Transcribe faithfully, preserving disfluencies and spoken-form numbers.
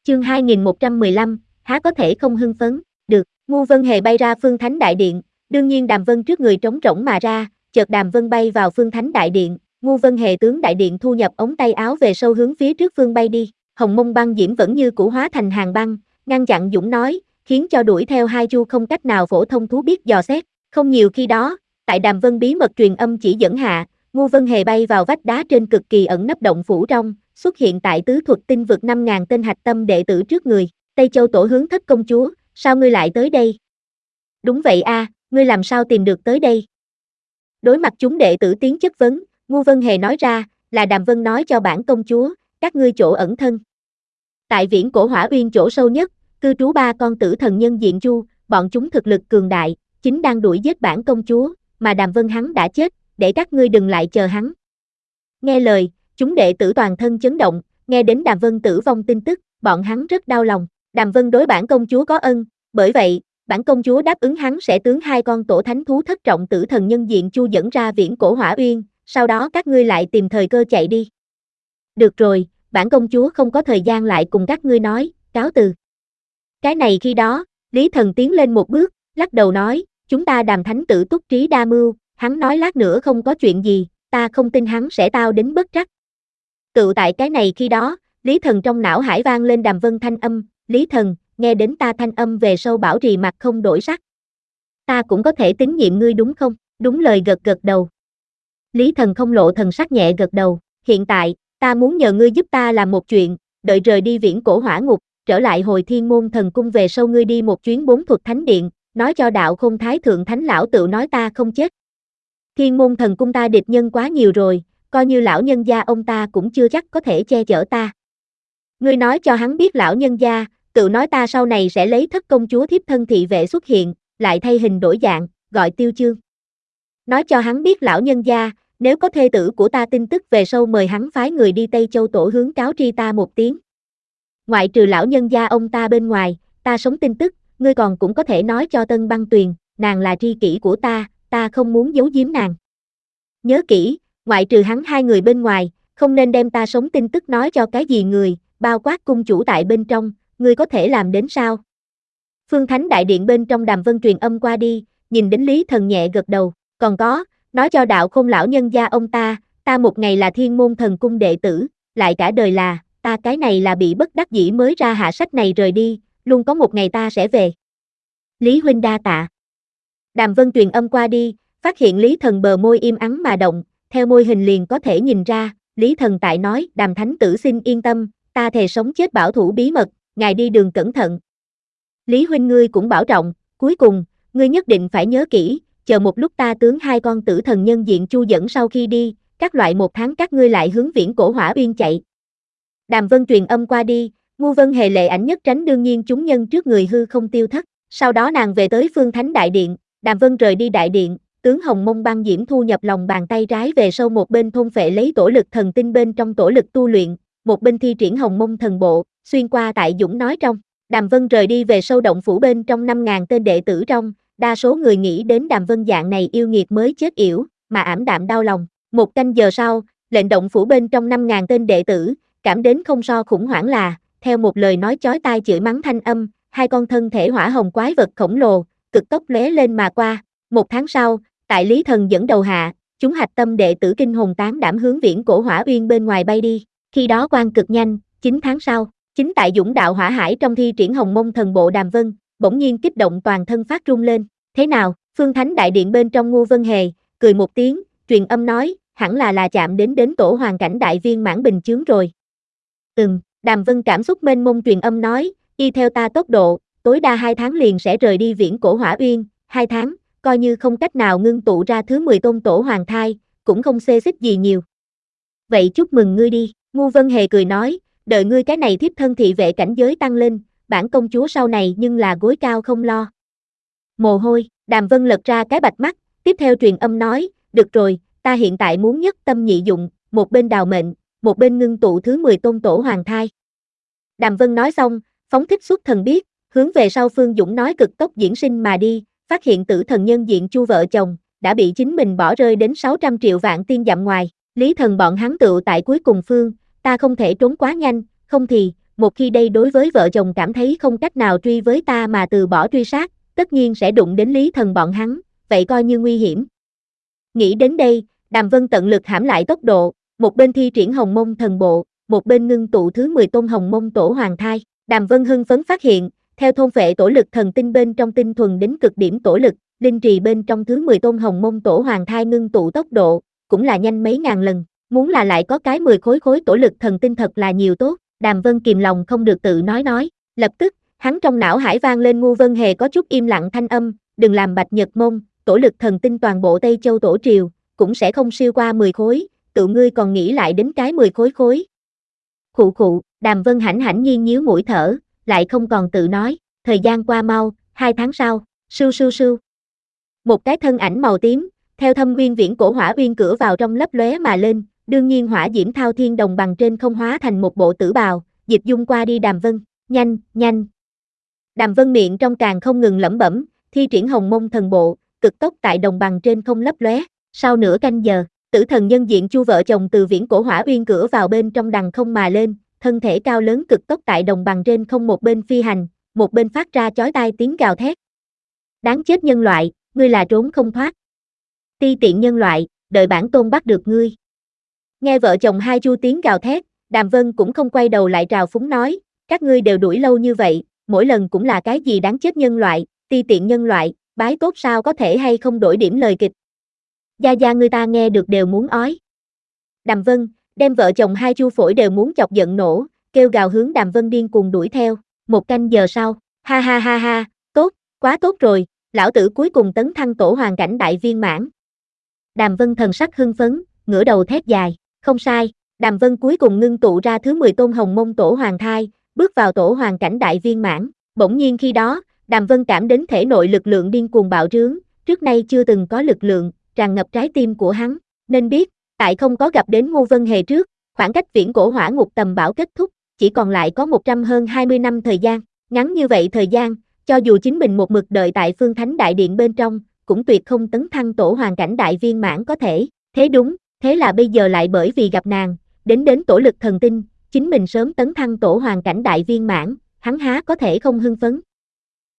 Chương hai nghìn một trăm mười lăm, há có thể không hưng phấn, được, Ngu Vân Hề bay ra Phương Thánh Đại Điện, đương nhiên Đàm Vân trước người trống rỗng mà ra, chợt Đàm Vân bay vào Phương Thánh Đại Điện, Ngu Vân Hề tướng Đại Điện thu nhập ống tay áo về sâu hướng phía trước phương bay đi, Hồng Mông băng diễm vẫn như cũ hóa thành hàng băng, ngăn chặn Dũng nói, khiến cho đuổi theo hai chu không cách nào phổ thông thú biết dò xét, không nhiều khi đó, tại Đàm Vân bí mật truyền âm chỉ dẫn hạ, Ngu Vân Hề bay vào vách đá trên cực kỳ ẩn nấp động phủ trong, xuất hiện tại tứ thuật tinh vực năm ngàn tên hạch tâm đệ tử trước người, Tây Châu Tổ hướng Thất công chúa, sao ngươi lại tới đây? Đúng vậy a, ngươi làm sao tìm được tới đây? Đối mặt chúng đệ tử tiến chất vấn, Ngu Vân Hề nói ra, là Đàm Vân nói cho bản công chúa, các ngươi chỗ ẩn thân. Tại viễn cổ hỏa uyên chỗ sâu nhất, cư trú ba con tử thần nhân diện chu, bọn chúng thực lực cường đại, chính đang đuổi giết bản công chúa, mà Đàm Vân hắn đã chết, để các ngươi đừng lại chờ hắn. Nghe lời, chúng đệ tử toàn thân chấn động, nghe đến Đàm Vân tử vong tin tức, bọn hắn rất đau lòng. Đàm Vân đối bản công chúa có ân, bởi vậy, bản công chúa đáp ứng hắn sẽ tướng hai con tổ thánh thú thất trọng tử thần nhân diện chu dẫn ra viễn cổ hỏa uyên, sau đó các ngươi lại tìm thời cơ chạy đi. Được rồi, bản công chúa không có thời gian lại cùng các ngươi nói, cáo từ. Cái này khi đó, Lý Thần tiến lên một bước, lắc đầu nói, chúng ta Đàm thánh tử túc trí đa mưu, hắn nói lát nữa không có chuyện gì, ta không tin hắn sẽ tao đến bất trắc. Tự tại cái này khi đó, Lý Thần trong não hải vang lên Đàm Vân thanh âm, Lý Thần, nghe đến ta thanh âm về sâu bảo trì mặt không đổi sắc. Ta cũng có thể tín nhiệm ngươi đúng không? Đúng lời gật gật đầu. Lý Thần không lộ thần sắc nhẹ gật đầu, hiện tại, ta muốn nhờ ngươi giúp ta làm một chuyện, đợi rời đi viễn cổ hỏa ngục, trở lại hồi thiên môn thần cung về sau ngươi đi một chuyến bốn thuật thánh điện, nói cho đạo khôn thái thượng thánh lão tự nói ta không chết. Thiên môn thần cung ta địch nhân quá nhiều rồi, coi như lão nhân gia ông ta cũng chưa chắc có thể che chở ta. Ngươi nói cho hắn biết lão nhân gia, tự nói ta sau này sẽ lấy thất công chúa thiếp thân thị vệ xuất hiện, lại thay hình đổi dạng, gọi Tiêu Chương. Nói cho hắn biết lão nhân gia, nếu có thê tử của ta tin tức về sau mời hắn phái người đi Tây Châu Tổ hướng cáo tri ta một tiếng. Ngoại trừ lão nhân gia ông ta bên ngoài, ta sống tin tức, ngươi còn cũng có thể nói cho Tân Băng Tuyền, nàng là tri kỷ của ta, ta không muốn giấu giếm nàng. Nhớ kỹ, ngoại trừ hắn hai người bên ngoài, không nên đem ta sống tin tức nói cho cái gì người, bao quát cung chủ tại bên trong, ngươi có thể làm đến sao? Phương Thánh Đại Điện bên trong Đàm Vân truyền âm qua đi, nhìn đến Lý Thần nhẹ gật đầu, còn có, nói cho đạo khôn lão nhân gia ông ta, ta một ngày là thiên môn thần cung đệ tử, lại cả đời là, ta cái này là bị bất đắc dĩ mới ra hạ sách này rời đi, luôn có một ngày ta sẽ về. Lý huynh đa tạ. Đàm Vân truyền âm qua đi, phát hiện Lý Thần bờ môi im ắng mà động, theo môi hình liền có thể nhìn ra, Lý Thần tại nói, Đàm thánh tử xin yên tâm, ta thề sống chết bảo thủ bí mật, ngài đi đường cẩn thận. Lý huynh ngươi cũng bảo trọng, cuối cùng, ngươi nhất định phải nhớ kỹ, chờ một lúc ta tướng hai con tử thần nhân diện chu dẫn sau khi đi, các loại một tháng các ngươi lại hướng viễn cổ hỏa uyên chạy. Đàm Vân truyền âm qua đi, Ngu Vân Hề lệ ảnh nhất tránh đương nhiên chúng nhân trước người hư không tiêu thất, sau đó nàng về tới Phương Thánh Đại Điện, Đàm Vân rời đi đại điện, tướng Hồng Mông băng diễm thu nhập lòng bàn tay trái về sau một bên thôn phệ lấy tổ lực thần tinh bên trong tổ lực tu luyện, một bên thi triển Hồng Mông thần bộ, xuyên qua tại Dũng nói trong. Đàm Vân rời đi về sâu động phủ bên trong năm ngàn tên đệ tử trong, đa số người nghĩ đến Đàm Vân dạng này yêu nghiệt mới chết yểu, mà ảm đạm đau lòng. Một canh giờ sau, lệnh động phủ bên trong năm ngàn tên đệ tử, cảm đến không so khủng hoảng là, theo một lời nói chói tai chửi mắng thanh âm, hai con thân thể hỏa hồng quái vật khổng lồ, cực tốc lóe lên mà qua. Một tháng sau, tại Lý Thần dẫn đầu hạ, chúng hạch tâm đệ tử kinh hồn tán đảm hướng viễn cổ hỏa uyên bên ngoài bay đi. Khi đó quan cực nhanh, chín tháng sau, chính tại Dũng đạo hỏa hải trong thi triển Hồng Mông thần bộ Đàm Vân, bỗng nhiên kích động toàn thân phát run lên. Thế nào? Phương Thánh Đại Điện bên trong Ngu Vân Hề, cười một tiếng, truyền âm nói, hẳn là là chạm đến đến tổ hoàn cảnh đại viên mãn bình chướng rồi. Ừm, Đàm Vân cảm xúc mênh mông truyền âm nói, y theo ta tốc độ, tối đa hai tháng liền sẽ rời đi viễn cổ hỏa uyên, hai tháng, coi như không cách nào ngưng tụ ra thứ mười tôn tổ hoàng thai, cũng không xê xích gì nhiều. Vậy chúc mừng ngươi đi, Ngu Vân Hề cười nói, đợi ngươi cái này thiếp thân thị vệ cảnh giới tăng lên, bản công chúa sau này nhưng là gối cao không lo. Mồ hôi, Đàm Vân lật ra cái bạch mắt, tiếp theo truyền âm nói, được rồi, ta hiện tại muốn nhất tâm nhị dụng, một bên đào mệnh, một bên ngưng tụ thứ mười tôn tổ hoàng thai. Đàm Vân nói xong, phóng thích xuất thần biết, hướng về sau Phương Dũng nói cực tốc diễn sinh mà đi, phát hiện tử thần nhân diện chu vợ chồng, đã bị chính mình bỏ rơi đến sáu trăm triệu vạn tiên dặm ngoài, Lý Thần bọn hắn tựu tại cuối cùng phương, ta không thể trốn quá nhanh, không thì, một khi đây đối với vợ chồng cảm thấy không cách nào truy với ta mà từ bỏ truy sát, tất nhiên sẽ đụng đến Lý Thần bọn hắn, vậy coi như nguy hiểm. Nghĩ đến đây, Đàm Vân tận lực hãm lại tốc độ, một bên thi triển Hồng Mông Thần Bộ, một bên ngưng tụ thứ mười tôn Hồng Mông Tổ Hoàng Thai. Đàm Vân hưng phấn phát hiện, theo thôn phệ tổ lực thần tinh bên trong tinh thuần đến cực điểm tổ lực, linh trì bên trong thứ mười tôn Hồng Mông Tổ Hoàng Thai ngưng tụ tốc độ, cũng là nhanh mấy ngàn lần, muốn là lại có cái mười khối khối tổ lực thần tinh thật là nhiều tốt. Đàm Vân kìm lòng không được tự nói nói, lập tức, hắn trong não hải vang lên Ngu Vân Hề có chút im lặng thanh âm, đừng làm Bạch Nhật Môn, tổ lực thần tinh toàn bộ Tây Châu Tổ Triều, cũng sẽ không siêu qua mười khối, tự ngươi còn nghĩ lại đến cái mười khối khối. Khụ khụ, Đàm Vân hãnh hãnh nhiên nhíu mũi thở, lại không còn tự nói, thời gian qua mau, hai tháng sau, sưu sưu sưu. Một cái thân ảnh màu tím, theo thâm uyên viễn cổ hỏa uyên cửa vào trong lấp lóe mà lên, đương nhiên hỏa diễm thao thiên đồng bằng trên không hóa thành một bộ tử bào, dịch dung qua đi Đàm Vân, nhanh, nhanh. Đàm Vân miệng trong càng không ngừng lẩm bẩm, thi triển Hồng Mông Thần Bộ, cực tốc tại đồng bằng trên không lấp lóe. Sau nửa canh giờ, Tử Thần nhân diện Chu vợ chồng từ viễn cổ hỏa uyên cửa vào bên trong đằng không mà lên, thân thể cao lớn cực tốc tại đồng bằng trên không một bên phi hành, một bên phát ra chói tai tiếng gào thét. Đáng chết nhân loại, ngươi là trốn không thoát. Ti tiện nhân loại, đợi bản tôn bắt được ngươi. Nghe vợ chồng hai Chu tiếng gào thét, Đàm Vân cũng không quay đầu lại trào phúng nói, các ngươi đều đuổi lâu như vậy, mỗi lần cũng là cái gì đáng chết nhân loại, ti tiện nhân loại, bái tốt sao có thể hay không đổi điểm lời kịch. Gia gia người ta nghe được đều muốn ói. Đàm Vân, đem vợ chồng hai Chu phổi đều muốn chọc giận nổ, kêu gào hướng Đàm Vân điên cuồng đuổi theo, một canh giờ sau, ha ha ha ha, tốt, quá tốt rồi, lão tử cuối cùng tấn thăng tổ hoàng cảnh đại viên mãn. Đàm Vân thần sắc hưng phấn, ngửa đầu thét dài, không sai, Đàm Vân cuối cùng ngưng tụ ra thứ mười tôn Hồng Mông Tổ Hoàng Thai, bước vào tổ hoàng cảnh đại viên mãn, bỗng nhiên khi đó, Đàm Vân cảm đến thể nội lực lượng điên cuồng bạo trướng, trước nay chưa từng có lực lượng, tràn ngập trái tim của hắn, nên biết, tại không có gặp đến Ngu Vân Hề trước, khoảng cách viễn cổ hỏa ngục tầm bảo kết thúc, chỉ còn lại có một trăm hơn hai mươi năm thời gian, ngắn như vậy thời gian, cho dù chính mình một mực đợi tại Phương Thánh Đại Điện bên trong, cũng tuyệt không tấn thăng tổ hoàng cảnh đại viên mãn có thể, thế đúng, thế là bây giờ lại bởi vì gặp nàng, đến đến tổ lực thần tinh, chính mình sớm tấn thăng tổ hoàng cảnh đại viên mãn, hắn há có thể không hưng phấn.